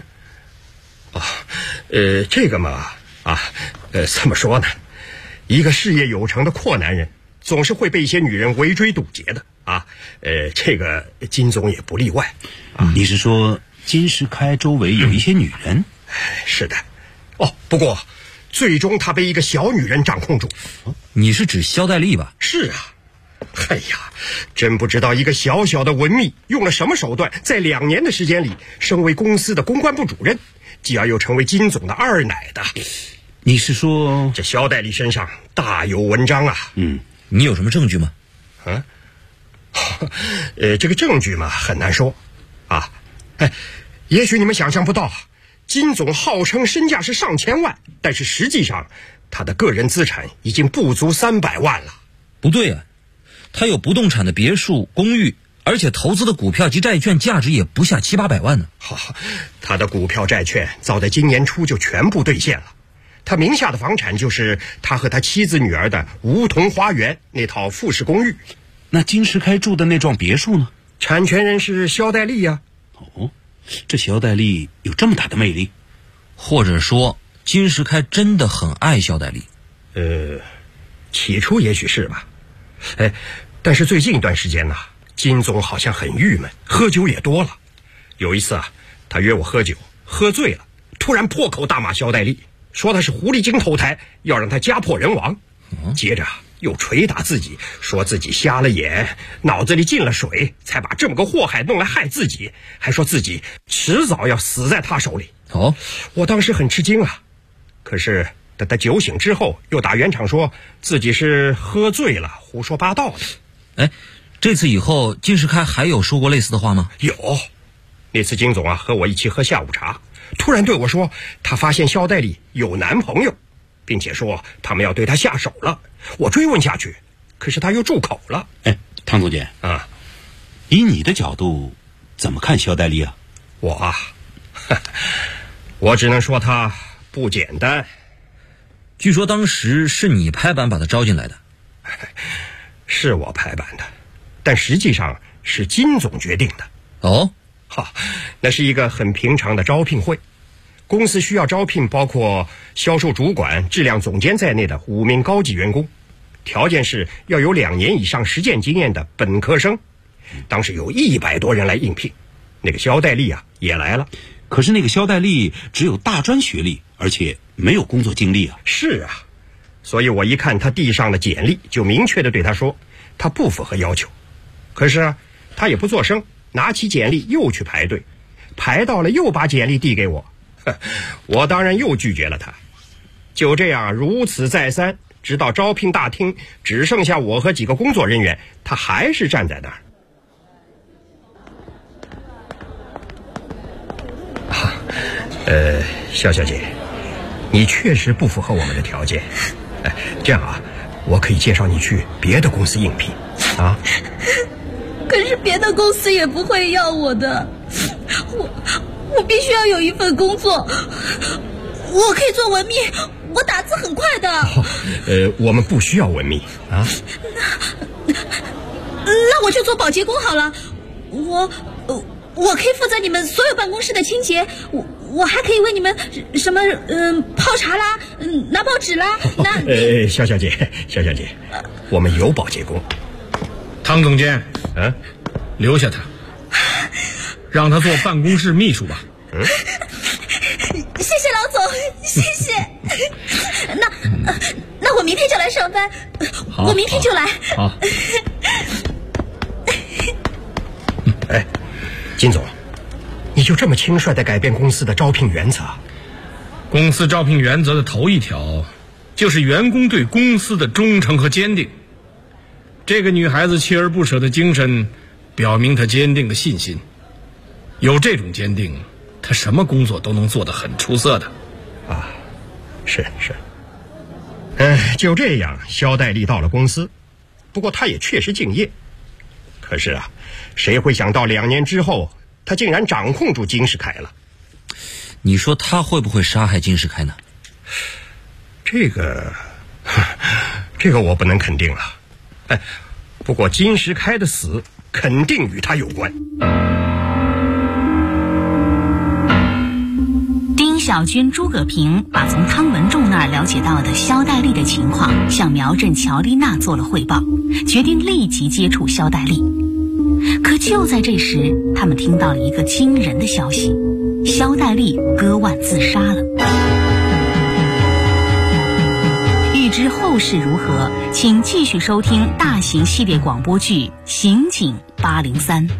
这个嘛，怎么说呢？一个事业有成的阔男人，总是会被一些女人围追堵截的啊。这个金总也不例外。 你是说金石开周围有一些女人？ 是的。不过最终他被一个小女人掌控住。 你是指肖代丽吧？ 是啊。哎呀，真不知道一个小小的文秘用了什么手段，在2年的时间里升为公司的公关部主任，继而又成为金总的二奶的。 你是说这肖代丽身上大有文章啊？ 你有什么证据吗？ 这个证据嘛很难说啊。也许你们想象不到，金总号称身价是上千万，但是实际上他的个人资产已经不足300万了。 不对啊，他有不动产的别墅、公寓，而且投资的股票及债券价值也不下700-800万呢。 他的股票债券早在今年初就全部兑现了。他名下的房产就是他和他妻子女儿的梧桐花园那套复式公寓。 那金石开住的那幢别墅呢？ 产权人是肖代丽呀。 这肖代丽有这么大的魅力？ 或者说金石开真的很爱肖代丽？ 起初也许是吧。但是最近一段时间呢，金总好像很郁闷，喝酒也多了。有一次啊，他约我喝酒，喝醉了，突然破口大骂肖代丽，说他是狐狸精投胎，要让他家破人亡。接着又捶打自己，说自己瞎了眼，脑子里进了水，才把这么个祸害弄来害自己，还说自己迟早要死在他手里。我当时很吃惊啊。可是等他酒醒之后，又打圆场说自己是喝醉了，胡说八道的。 这次以后金石开还有说过类似的话吗？ 有。那次金总啊和我一起喝下午茶，突然对我说他发现肖代丽有男朋友，并且说他们要对他下手了。我追问下去，可是他又住口了。 汤总监以你的角度怎么看肖代丽啊？ 我只能说他不简单。 据说当时是你拍板把他招进来的。 是我拍板的，但实际上是金总决定的。那是一个很平常的招聘会，公司需要招聘包括销售主管、质量总监在内的5名高级员工，条件是要有2年以上实践经验的本科生。当时有100多人来应聘， 那个肖代丽啊也来了。 可是那个肖代丽只有大专学历，而且没有工作经历啊。 是啊，所以我一看他递上的简历，就明确的对他说他不符合要求。可是啊，他也不作声，拿起简历又去排队，排到了又把简历递给我，我当然又拒绝了他。就这样如此再三，直到招聘大厅只剩下我和几个工作人员，他还是站在那儿。肖小姐，你确实不符合我们的条件。这样啊，我可以介绍你去别的公司应聘啊。 可是别的公司也不会要我的，我必须要有一份工作。我可以做文秘，我打字很快的。 我们不需要文秘啊。 那我就做保洁工好了。我可以负责你们所有办公室的清洁，我还可以为你们什么泡茶啦，拿报纸啦。 肖小姐，我们有保洁工。 汤总监，留下他，让他做办公室秘书吧。 谢谢老总，谢谢。那我明天就来上班。我明天就来。 好。 金总，你就这么轻率地改变公司的招聘原则？ 公司招聘原则的头一条，就是员工对公司的忠诚和坚定。这个女孩子锲而不舍的精神，表明她坚定的信心。有这种坚定，她什么工作都能做得很出色的。 啊，是。就这样，肖代丽到了公司，不过她也确实敬业。可是啊，谁会想到2年之后，他竟然掌控住金世凯了？ 你说他会不会杀害金世凯呢？ 这个我不能肯定了。不过金世凯的死肯定与他有关。 丁小军、诸葛平把从汤文仲那儿了解到的肖代丽的情况向苗振、乔丽娜做了汇报，决定立即接触肖代丽。可就在这时，他们听到了一个惊人的消息：肖代丽割腕自杀了。欲知后事如何，请继续收听大型系列广播剧《刑警803》。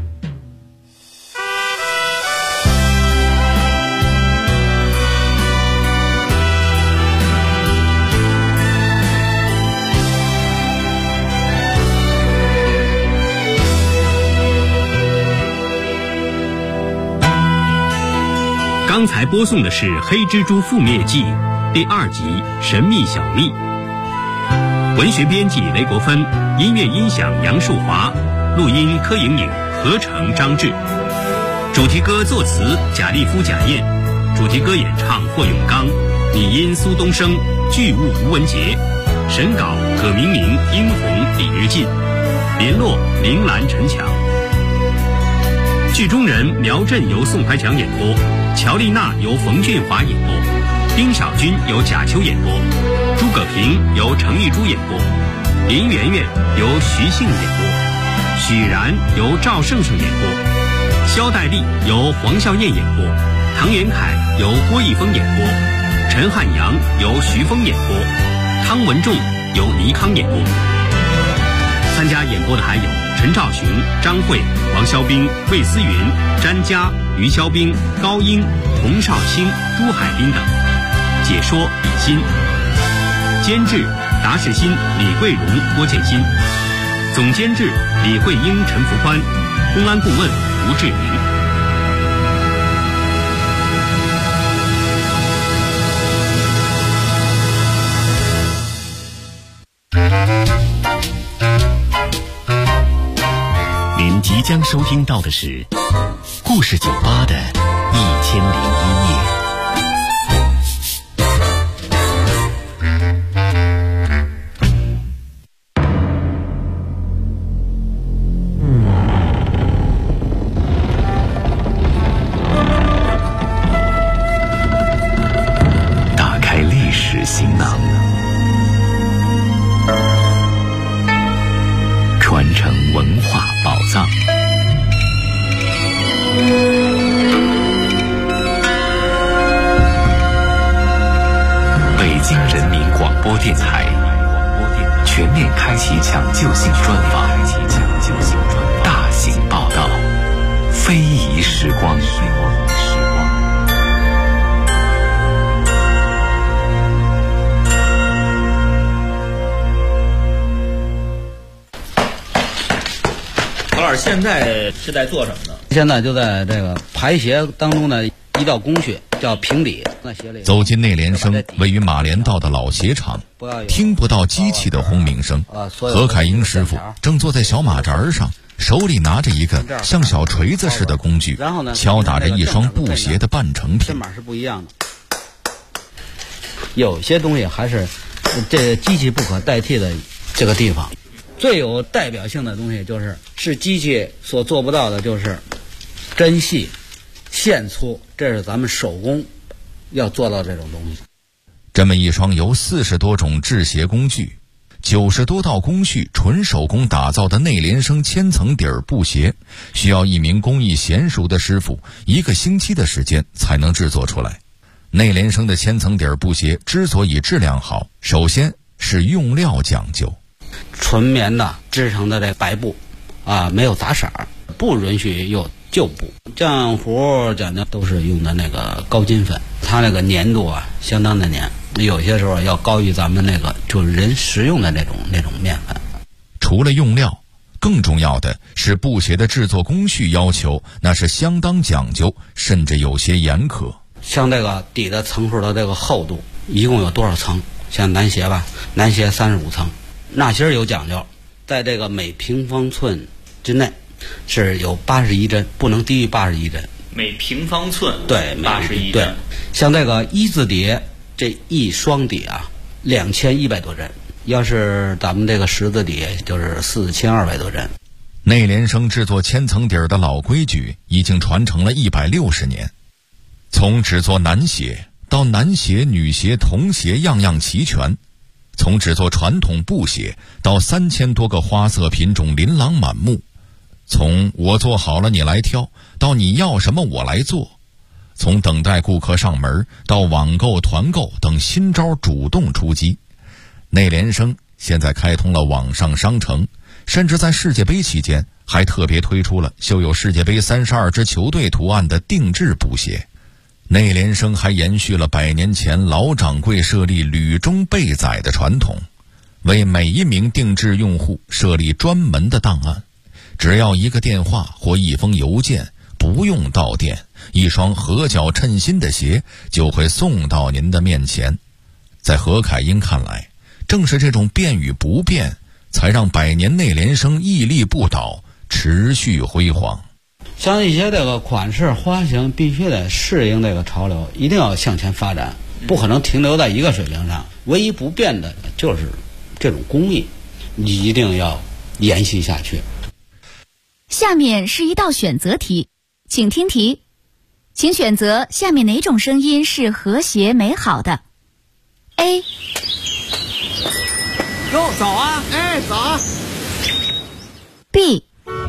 刚才播送的是《黑蜘蛛覆灭记》第2集《神秘小秘》，文学编辑雷国芬，音乐音响杨树华，录音柯莹莹，合成张志，主题歌作词贾立夫、贾燕，主题歌演唱霍永刚，拟音苏东升，剧务吴文杰，审稿葛明明、殷红、李日进，联络林兰、陈强。剧中人苗振由宋怀强演播，乔丽娜由冯俊华演播，丁小军由贾秋演播，诸葛平由程玉珠演播，林媛媛由徐杏演播，许然由赵胜胜演播，肖代丽由黄笑燕演播，唐元凯由郭义峰演播，陈汉阳由徐峰演播，汤文仲由倪康演播。参加演播的还有陈兆雄、张慧、王肖兵、魏思云、詹佳、于肖兵、高英、童少卿、朱海滨等。解说李欣，监制达世新、李桂荣、郭建新，总监制李慧英、陈福宽，公安顾问吴志明。 您即将收听到的是故事酒吧的1001夜。打开历史行囊，传承文化宝藏。 非遗时光。 何老师现在是在做什么呢？现在就在这个排协当中的一道工序叫平底。 走进内联升位于马连道的老鞋厂，听不到机器的轰鸣声。何凯英师傅正坐在小马扎上，手里拿着一个像小锤子似的工具，敲打着一双布鞋的半成品。 针码是不一样的，有些东西还是这机器不可代替的这个地方。最有代表性的东西是机器所做不到的，就是针细、线粗，这是咱们手工要做到这种东西。 这么一双由40多种制鞋工具、90多道工序纯手工打造的内联升千层底儿布鞋，需要一名工艺娴熟的师傅1个星期的时间才能制作出来。内联升的千层底儿布鞋之所以质量好，首先是用料讲究。 纯棉的织成的这白布没有杂色，不允许有旧布。浆糊讲究都是用的那个高筋粉，它那个粘度相当的粘，有些时候要高于咱们那个就是人食用的那种面粉。 除了用料，更重要的是布鞋的制作工序要求，那是相当讲究，甚至有些严苛。 像这个底的层数的这个厚度一共有多少层？像男鞋吧，男鞋35层。纳鞋有讲究，在这个每平方寸之内是有81针，不能低于81针。 每平方寸对81针。对，像这个一字底这一双底2100多针，要是咱们这个十字底就是4200多针。 内联升制作千层底儿的老规矩已经传承了160年，从只做男鞋到男鞋、女鞋、童鞋样样齐全。从只做传统布鞋到3000多个花色品种琳琅满目，从我做好了你来挑到你要什么我来做，从等待顾客上门到网购团购等新招主动出击。内联升现在开通了网上商城，甚至在世界杯期间还特别推出了绣有世界杯32支球队图案的定制布鞋。内联升还延续了100年前老掌柜设立履中备载的传统，为每一名定制用户设立专门的档案，只要一个电话或一封邮件，不用到店，一双合脚称心的鞋就会送到您的面前。在何凯英看来，正是这种变与不变，才让100年内联升屹立不倒，持续辉煌。 像一些这个款式花型必须得适应这个潮流，一定要向前发展，不可能停留在一个水平上。唯一不变的就是这种工艺，你一定要延续下去。 下面是一道选择题，请听题，请选择下面哪种声音是和谐美好的 ？A。 哟，早啊！哎，早啊 B。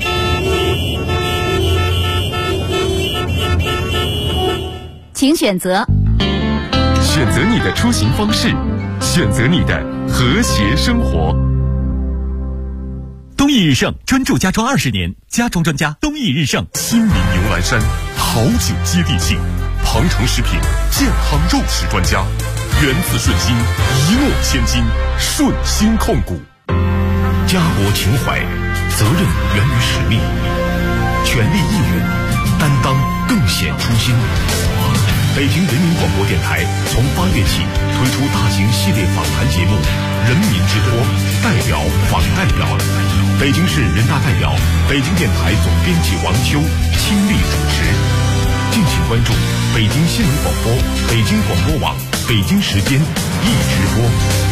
请选择。 选择你的出行方式，选择你的和谐生活。 东益日盛专注家装20年，家装专家东益日盛。 亲民牛栏山，好酒接地气。庞城食品健康肉食专家，源自顺心，一诺千金，顺心控股。 家国情怀，责任源于使命，全力应援，担当更显初心。北京人民广播电台从8月起推出大型系列访谈节目《人民之托》，代表访代表。北京市人大代表、北京电台总编辑王秋亲力主持。敬请关注北京新闻广播、北京广播网、北京时间易直播。